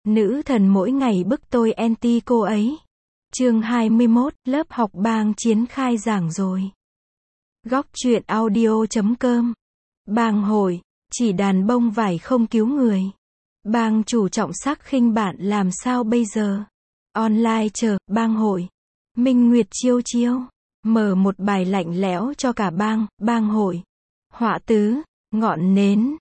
Nữ thần mỗi ngày bức tôi anti cô ấy. Chương 21, lớp học bang chiến khai giảng rồi. Góc truyện audio.com. Bang hội, chỉ đàn bông vải không cứu người. Bang chủ trọng sắc khinh bạn làm sao bây giờ? Online chờ, bang hội. Minh Nguyệt chiêu chiêu. Mở một bài lạnh lẽo cho cả bang hội. Họa tứ, ngọn nến,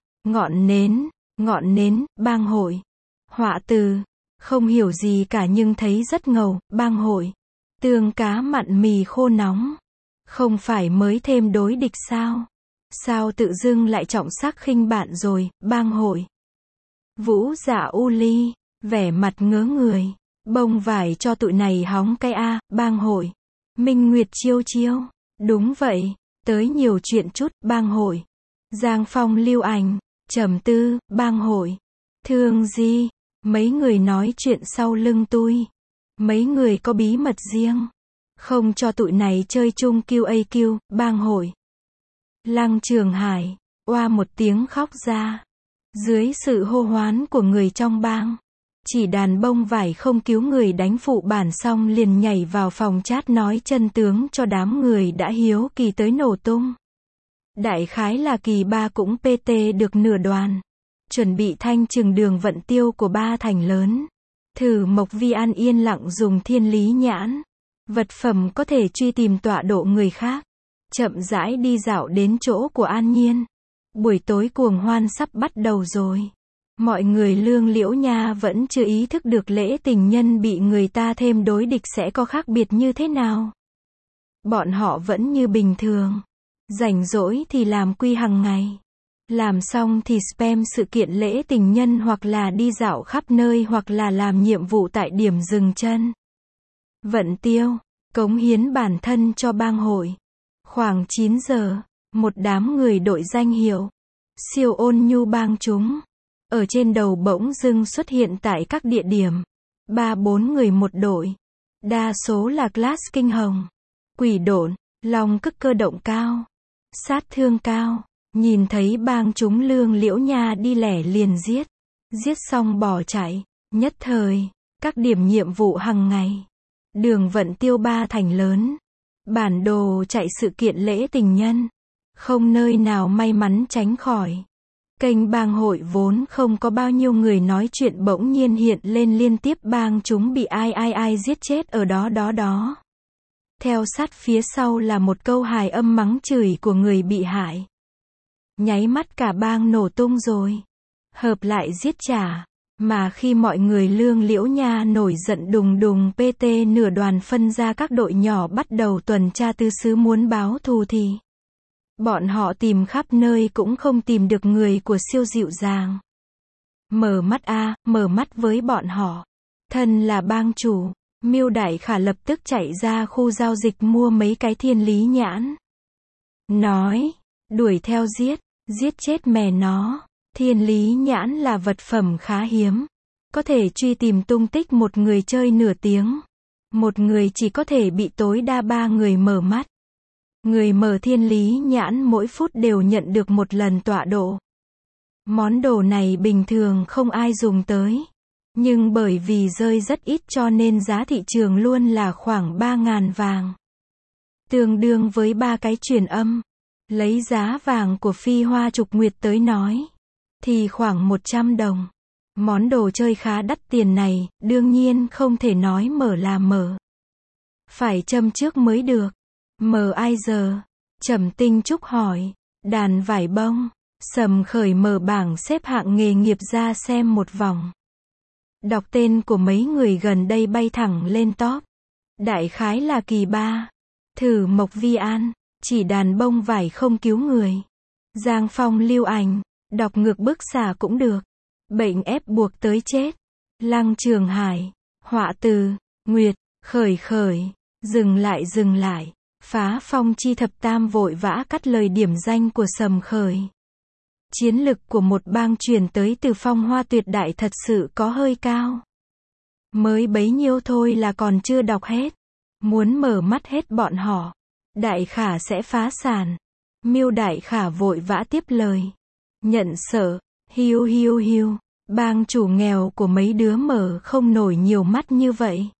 bang hội. Họa từ, không hiểu gì cả nhưng thấy rất ngầu, bang hội. Tương cá mặn mì khô nóng. Không phải mới thêm đối địch sao? Sao tự dưng lại trọng sắc khinh bạn rồi, bang hội. Vũ dạ u ly, vẻ mặt ngớ người. Bông vải cho tụi này hóng cái a, bang hội. Minh Nguyệt chiêu chiêu. Đúng vậy, tới nhiều chuyện chút, bang hội. Giang Phong lưu ảnh, trầm tư, bang hội. Thương Di, mấy người nói chuyện sau lưng tôi. Mấy người có bí mật riêng. Không cho tụi này chơi chung QAQ, bang hội. Lăng Trường Hải, oa một tiếng khóc ra. Dưới sự hô hoán của người trong bang. Chỉ đàn bông vải không cứu người đánh phụ bản xong liền nhảy vào phòng chat nói chân tướng cho đám người đã hiếu kỳ tới nổ tung. Đại khái là kỳ ba cũng PT được nửa đoàn. Chuẩn bị thanh trừng đường vận tiêu của ba thành lớn. Thử Mộc Vi An yên lặng dùng thiên lý nhãn. Vật phẩm có thể truy tìm tọa độ người khác. Chậm rãi đi dạo đến chỗ của An Nhiên. Buổi tối cuồng hoan sắp bắt đầu rồi. Mọi người Lương Liễu Nha vẫn chưa ý thức được lễ tình nhân bị người ta thêm đối địch sẽ có khác biệt như thế nào. Bọn họ vẫn như bình thường. Rảnh rỗi thì làm quy hằng ngày. Làm xong thì spam sự kiện lễ tình nhân hoặc là đi dạo khắp nơi hoặc là làm nhiệm vụ tại điểm dừng chân. Vận tiêu, cống hiến bản thân cho bang hội. Khoảng 9 giờ, một đám người đội danh hiệu siêu ôn nhu bang chúng. Ở trên đầu bỗng dưng xuất hiện tại các địa điểm. 3-4 người một đội. Đa số là class kinh hồng. Quỷ độn, long cức cơ động cao. Sát thương cao. Nhìn thấy bang chúng Lương Liễu Nha đi lẻ liền giết. Giết xong bỏ chạy. Nhất thời, các điểm nhiệm vụ hàng ngày. Đường vận tiêu ba thành lớn. Bản đồ chạy sự kiện lễ tình nhân. Không nơi nào may mắn tránh khỏi. Kênh bang hội vốn không có bao nhiêu người nói chuyện bỗng nhiên hiện lên liên tiếp bang chúng bị ai giết chết ở đó. Theo sát phía sau là một câu hài âm mắng chửi của người bị hại. Nháy mắt cả bang nổ tung rồi. Hợp lại giết trả. Mà khi mọi người Lương Liễu Nha nổi giận đùng PT nửa đoàn phân ra các đội nhỏ bắt đầu tuần tra tứ xứ muốn báo thù thì bọn họ tìm khắp nơi cũng không tìm được người của siêu dịu dàng. Mở mắt với bọn họ. Thân là bang chủ, Miêu Đại Khả lập tức chạy ra khu giao dịch mua mấy cái thiên lý nhãn. Nói, đuổi theo giết chết mẹ nó. Thiên lý nhãn là vật phẩm khá hiếm. Có thể truy tìm tung tích một người chơi nửa tiếng. Một người chỉ có thể bị tối đa 3 người mở mắt. Người mở thiên lý nhãn mỗi phút đều nhận được một lần tọa độ. Món đồ này bình thường không ai dùng tới. Nhưng bởi vì rơi rất ít cho nên giá thị trường luôn là khoảng 3.000 vàng. Tương đương với 3 cái truyền âm. Lấy giá vàng của Phi Hoa Trục Nguyệt tới nói. Thì khoảng 100 đồng. Món đồ chơi khá đắt tiền này, đương nhiên không thể nói mở là mở. Phải châm trước mới được. Mở ai giờ? Trầm Tinh Trúc hỏi. Đàn vải bông. Sầm Khởi mở bảng xếp hạng nghề nghiệp ra xem một vòng. Đọc tên của mấy người gần đây bay thẳng lên top. Đại khái là kỳ 3. Thử Mộc Vi An. Chỉ đàn bông vải không cứu người. Giang Phong lưu ảnh. Đọc ngược bức xả cũng được. Bệnh ép buộc tới chết. Lăng Trường Hải. Họa từ. Nguyệt. Khởi. Dừng lại. Phá Phong Chi Thập Tam vội vã cắt lời điểm danh của Sầm Khởi. Chiến lực của một bang truyền tới từ Phong Hoa tuyệt đại thật sự có hơi cao. Mới bấy nhiêu thôi là còn chưa đọc hết. Muốn mở mắt hết bọn họ. Đại Khả sẽ phá sản. Miêu Đại Khả vội vã tiếp lời. Nhận sợ. Hiu. Bang chủ nghèo của mấy đứa mở không nổi nhiều mắt như vậy.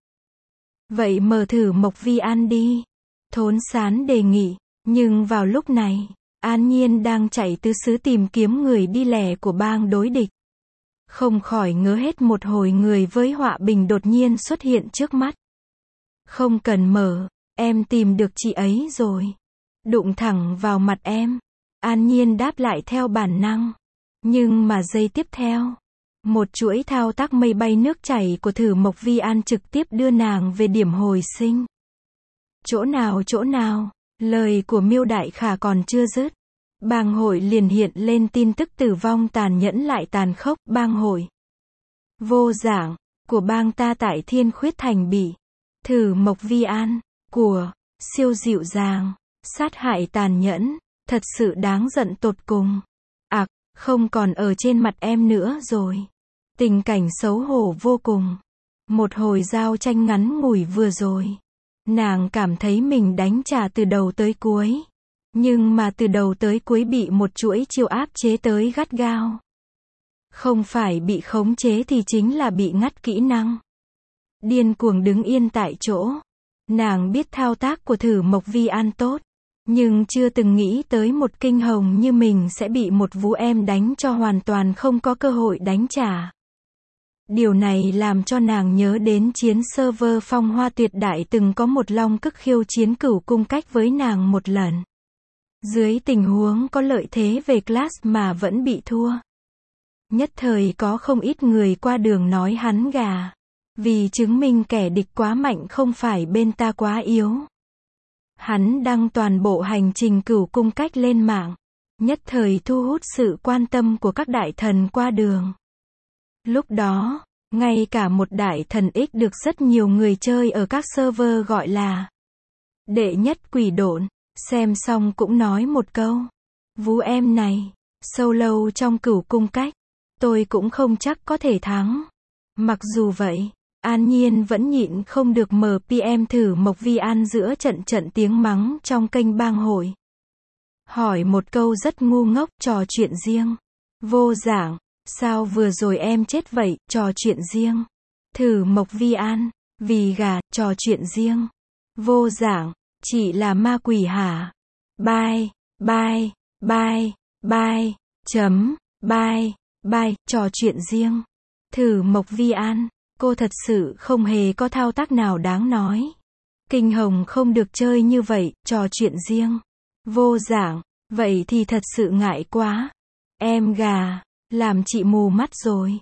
Vậy mở thử Mộc Vi An đi. Thốn Sán đề nghị. Nhưng vào lúc này, An Nhiên đang chạy tứ xứ tìm kiếm người đi lẻ của bang đối địch. Không khỏi ngớ hết một hồi, người với họa bình đột nhiên xuất hiện trước mắt. Không cần mở, em tìm được chị ấy rồi. Đụng thẳng vào mặt em. An Nhiên đáp lại theo bản năng. Nhưng mà giây tiếp theo, một chuỗi thao tác mây bay nước chảy của thử Mộc Vi An trực tiếp đưa nàng về điểm hồi sinh. Chỗ nào, lời của Miêu Đại Khả còn chưa dứt. Bang hội liền hiện lên tin tức tử vong tàn nhẫn lại tàn khốc. Bang hội vô dạng của bang ta tại Thiên Khuyết Thành bị thử Mộc Vi An của siêu dịu dàng sát hại tàn nhẫn, thật sự đáng giận tột cùng. Không còn ở trên mặt em nữa rồi. Tình cảnh xấu hổ vô cùng. Một hồi giao tranh ngắn ngủi vừa rồi, nàng cảm thấy mình đánh trả từ đầu tới cuối. Nhưng mà từ đầu tới cuối bị một chuỗi chiêu áp chế tới gắt gao. Không phải bị khống chế thì chính là bị ngắt kỹ năng. Điên cuồng đứng yên tại chỗ. Nàng biết thao tác của thử Mộc Vi An tốt, nhưng chưa từng nghĩ tới một kinh hồng như mình sẽ bị một vũ em đánh cho hoàn toàn không có cơ hội đánh trả. Điều này làm cho nàng nhớ đến chiến server Phong Hoa Tuyệt Đại từng có một long cức khiêu chiến Cửu Cung Cách với nàng một lần. Dưới tình huống có lợi thế về class mà vẫn bị thua. Nhất thời có không ít người qua đường nói hắn gà. Vì chứng minh kẻ địch quá mạnh không phải bên ta quá yếu. Hắn đăng toàn bộ hành trình Cửu Cung Cách lên mạng. Nhất thời thu hút sự quan tâm của các đại thần qua đường. Lúc đó, ngay cả một đại thần X được rất nhiều người chơi ở các server gọi là đệ nhất quỷ độn, xem xong cũng nói một câu. Vú em này, solo trong Cửu Cung Cách, tôi cũng không chắc có thể thắng. Mặc dù vậy, An Nhiên vẫn nhịn không được mở PM thử Mộc Vi An giữa trận tiếng mắng trong kênh bang hội. Hỏi một câu rất ngu ngốc, trò chuyện riêng. Vô dạng, sao vừa rồi em chết vậy, trò chuyện riêng. Thử Mộc Vi An, vì gà, trò chuyện riêng. Vô dạng, chị là ma quỷ hả? Bye, trò chuyện riêng. Thử Mộc Vi An, cô thật sự không hề có thao tác nào đáng nói. Kinh hồng không được chơi như vậy, trò chuyện riêng. Vô dạng, vậy thì thật sự ngại quá. Em gà, làm chị mù mắt rồi.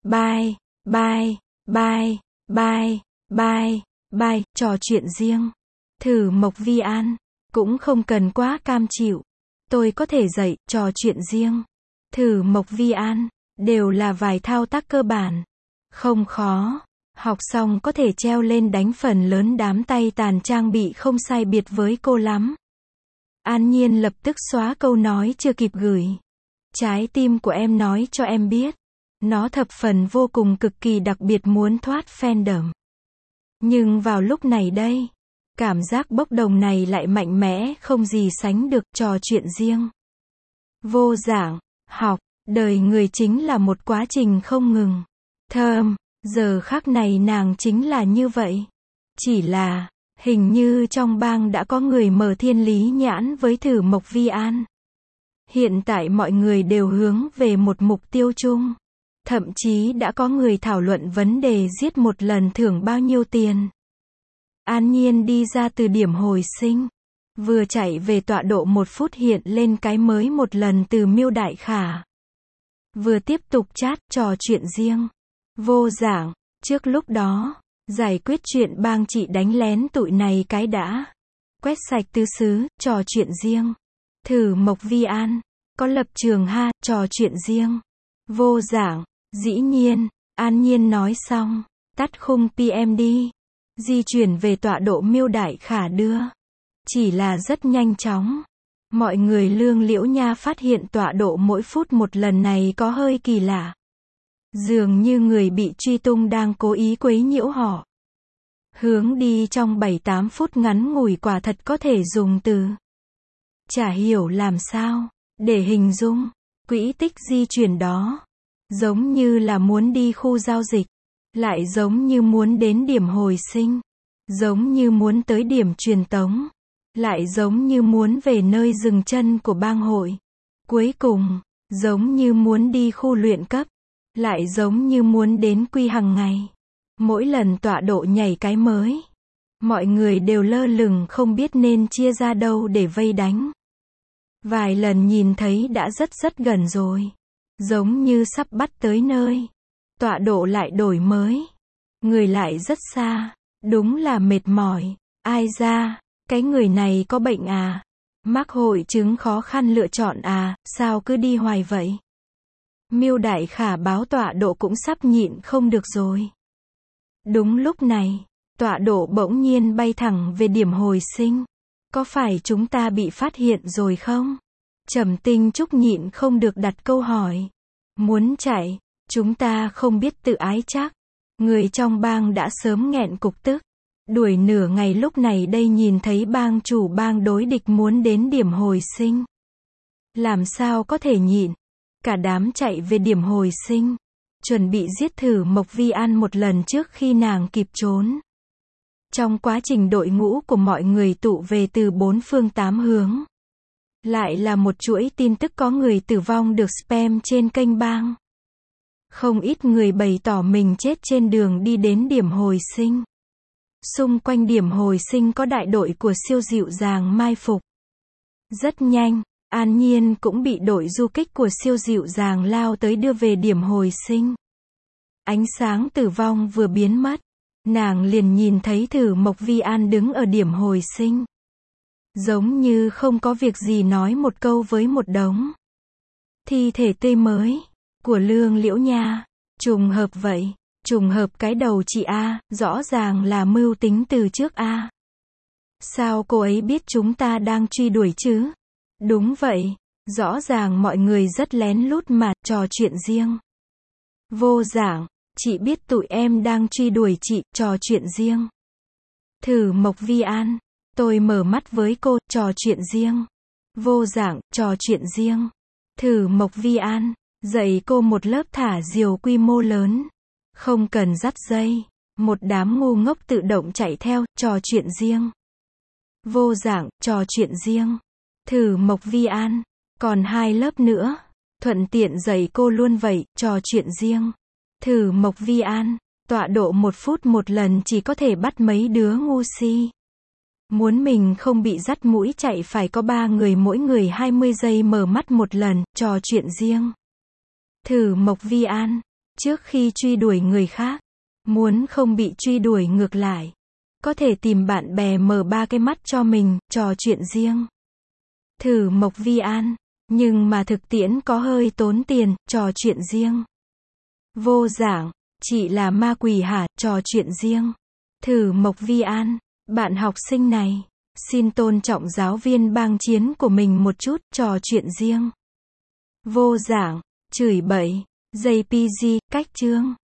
Bye, trò chuyện riêng. Thử Mộc Vi An, cũng không cần quá cam chịu. Tôi có thể dạy, trò chuyện riêng. Thử Mộc Vi An, đều là vài thao tác cơ bản. Không khó. Học xong có thể treo lên đánh phần lớn đám tay tàn trang bị không sai biệt với cô lắm. An Nhiên lập tức xóa câu nói chưa kịp gửi. Trái tim của em nói cho em biết. Nó thập phần vô cùng cực kỳ đặc biệt muốn thoát fandom. Nhưng vào lúc này đây, cảm giác bốc đồng này lại mạnh mẽ không gì sánh được, trò chuyện riêng. Vô dạng, học, đời người chính là một quá trình không ngừng. Thơm, giờ khắc này nàng chính là như vậy. Chỉ là, hình như trong bang đã có người mở thiên lý nhãn với thử Mộc Vi An. Hiện tại mọi người đều hướng về một mục tiêu chung. Thậm chí đã có người thảo luận vấn đề giết một lần thưởng bao nhiêu tiền. An Nhiên đi ra từ điểm hồi sinh. Vừa chạy về tọa độ 1 phút hiện lên cái mới một lần từ Miêu Đại Khả. Vừa tiếp tục chat, trò chuyện riêng. Vô dạng, trước lúc đó, giải quyết chuyện bang chị đánh lén tụi này cái đã. Quét sạch tứ xứ, trò chuyện riêng. Thử Mộc Vi An, có lập trường ha, trò chuyện riêng. Vô dạng, dĩ nhiên, An Nhiên nói xong, tắt khung PM đi. Di chuyển về tọa độ Miêu Đại Khả đưa. Chỉ là rất nhanh chóng. Mọi người lương liễu nha phát hiện tọa độ mỗi phút một lần này có hơi kỳ lạ. Dường như người bị truy tung đang cố ý quấy nhiễu họ. Hướng đi trong 7-8 phút ngắn ngủi quả thật có thể dùng từ. Chả hiểu làm sao để hình dung quỹ tích di chuyển đó. Giống như là muốn đi khu giao dịch. Lại giống như muốn đến điểm hồi sinh. Giống như muốn tới điểm truyền tống. Lại giống như muốn về nơi dừng chân của bang hội. Cuối cùng, giống như muốn đi khu luyện cấp. Lại giống như muốn đến quy hằng ngày. Mỗi lần tọa độ nhảy cái mới, mọi người đều lơ lửng không biết nên chia ra đâu để vây đánh. Vài lần nhìn thấy đã rất gần rồi. Giống như sắp bắt tới nơi. Tọa độ lại đổi mới. Người lại rất xa. Đúng là mệt mỏi. Ai ra, cái người này có bệnh à? Mắc hội chứng khó khăn lựa chọn à, sao cứ đi hoài vậy? Miêu Đại Khả báo tọa độ cũng sắp nhịn không được rồi. Đúng lúc này, tọa độ bỗng nhiên bay thẳng về điểm hồi sinh. Có phải chúng ta bị phát hiện rồi không? Trầm Tinh Trúc nhịn không được đặt câu hỏi. Muốn chạy, chúng ta không biết tự ái chắc. Người trong bang đã sớm nghẹn cục tức. Đuổi nửa ngày lúc này đây nhìn thấy bang chủ bang đối địch muốn đến điểm hồi sinh. Làm sao có thể nhịn? Cả đám chạy về điểm hồi sinh. Chuẩn bị giết thử Mộc Vi An một lần trước khi nàng kịp trốn. Trong quá trình đội ngũ của mọi người tụ về từ bốn phương tám hướng. Lại là một chuỗi tin tức có người tử vong được spam trên kênh bang. Không ít người bày tỏ mình chết trên đường đi đến điểm hồi sinh. Xung quanh điểm hồi sinh có đại đội của siêu dịu dàng mai phục. Rất nhanh, An Nhiên cũng bị đội du kích của siêu dịu dàng lao tới đưa về điểm hồi sinh. Ánh sáng tử vong vừa biến mất, nàng liền nhìn thấy Thử Mộc Vi An đứng ở điểm hồi sinh. Giống như không có việc gì nói một câu với một đống thi thể tươi mới của Lương Liễu Nha. Trùng hợp vậy, trùng hợp cái đầu chị A, rõ ràng là mưu tính từ trước A. Sao cô ấy biết chúng ta đang truy đuổi chứ? Đúng vậy, rõ ràng mọi người rất lén lút mà trò chuyện riêng. Vô Giảng, chị biết tụi em đang truy đuổi chị, trò chuyện riêng. Thử Mộc Vi An, tôi mở mắt với cô, trò chuyện riêng. Vô Giảng, trò chuyện riêng. Thử Mộc Vi An, dạy cô một lớp thả diều quy mô lớn. Không cần dắt dây. Một đám ngu ngốc tự động chạy theo, trò chuyện riêng. Vô Giảng, trò chuyện riêng. Thử Mộc Vi An, còn 2 lớp nữa. Thuận tiện dạy cô luôn vậy, trò chuyện riêng. Thử Mộc Vi An, tọa độ 1 phút một lần chỉ có thể bắt mấy đứa ngu si. Muốn mình không bị dắt mũi chạy phải có 3 người mỗi người 20 giây mở mắt một lần, trò chuyện riêng. Thử Mộc Vi An, trước khi truy đuổi người khác, muốn không bị truy đuổi ngược lại, có thể tìm bạn bè mở 3 cái mắt cho mình, trò chuyện riêng. Thử Mộc Vi An, nhưng mà thực tiễn có hơi tốn tiền, trò chuyện riêng. Vô Giảng, chị là ma quỷ hả, trò chuyện riêng. Thử Mộc Vi An, bạn học sinh này, xin tôn trọng giáo viên bang chiến của mình một chút, trò chuyện riêng. Vô Giảng, chửi bậy, JPG, cách chương.